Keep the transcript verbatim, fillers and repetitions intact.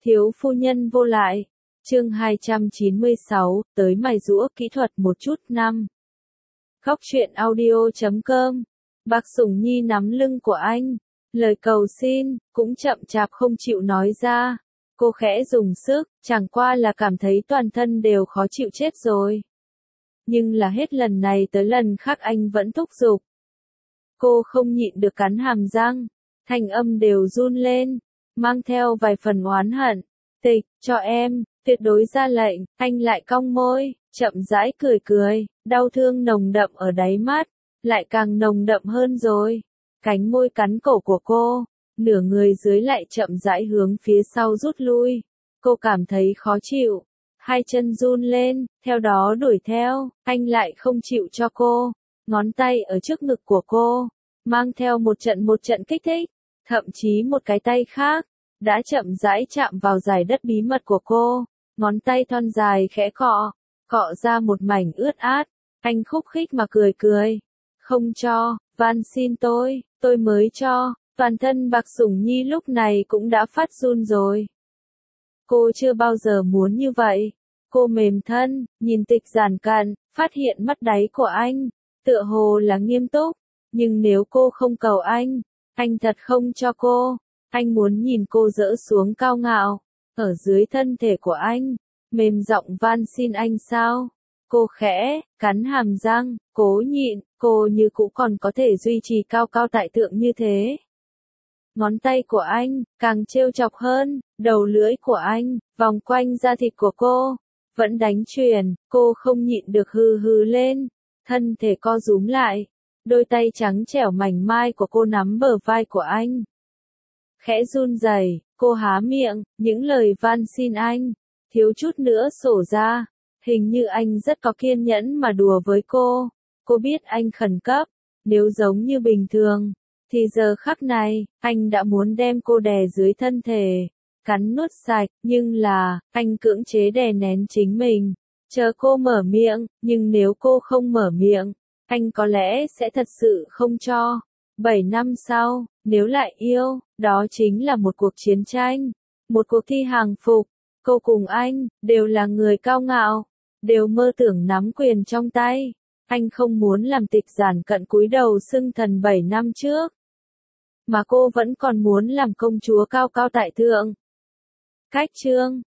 Thiếu phu nhân vô lại. Chương hai trăm chín mươi sáu, tới mài giũa kỹ thuật một chút năm. Góc truyện audio chấm com. Bạc Sủng Nhi nắm lưng của anh, lời cầu xin cũng chậm chạp không chịu nói ra. Cô khẽ dùng sức, chẳng qua là cảm thấy toàn thân đều khó chịu chết rồi. Nhưng là hết lần này tới lần khác anh vẫn thúc giục. Cô không nhịn được cắn hàm răng, thanh âm đều run lên, mang theo vài phần oán hận. Tịch, cho em, tuyệt đối ra lệnh. Anh lại cong môi, chậm rãi cười cười, đau thương nồng đậm ở đáy mắt, lại càng nồng đậm hơn rồi. Cánh môi cắn cổ của cô, nửa người dưới lại chậm rãi hướng phía sau rút lui. Cô cảm thấy khó chịu, hai chân run lên, theo đó đuổi theo, anh lại không chịu cho cô. Ngón tay ở trước ngực của cô, mang theo một trận một trận kích thích, thậm chí một cái tay khác, đã chậm rãi chạm vào dải đất bí mật của cô. Ngón tay thon dài khẽ cọ, cọ ra một mảnh ướt át, anh khúc khích mà cười cười. Không cho, van xin tôi, tôi mới cho. Toàn thân Bạc Sủng Nhi lúc này cũng đã phát run rồi. Cô chưa bao giờ muốn như vậy. Cô mềm thân, nhìn Tịch Giản Cận, phát hiện mắt đáy của anh, tựa hồ là nghiêm túc. Nhưng nếu cô không cầu anh, anh thật không cho cô. Anh muốn nhìn cô dỡ xuống cao ngạo, ở dưới thân thể của anh, mềm giọng van xin anh sao? Cô khẽ, cắn hàm răng, cố nhịn, cô như cũ còn có thể duy trì cao cao tại thượng như thế. Ngón tay của anh, càng trêu chọc hơn, đầu lưỡi của anh, vòng quanh da thịt của cô, vẫn đánh chuyền, cô không nhịn được hừ hừ lên, thân thể co rúm lại, đôi tay trắng trẻo mảnh mai của cô nắm bờ vai của anh. Khẽ run rẩy, cô há miệng, những lời van xin anh, thiếu chút nữa sổ ra, hình như anh rất có kiên nhẫn mà đùa với cô. Cô biết anh khẩn cấp, nếu giống như bình thường, thì giờ khắc này, anh đã muốn đem cô đè dưới thân thể, cắn nuốt sạch, nhưng là, anh cưỡng chế đè nén chính mình, chờ cô mở miệng, nhưng nếu cô không mở miệng, anh có lẽ sẽ thật sự không cho. Bảy năm sau, nếu lại yêu, đó chính là một cuộc chiến tranh, một cuộc thi hàng phục. Cô cùng anh, đều là người cao ngạo, đều mơ tưởng nắm quyền trong tay. Anh không muốn làm Tịch Giản Cận cúi đầu xưng thần bảy năm trước, mà cô vẫn còn muốn làm công chúa cao cao tại thượng. Cách chương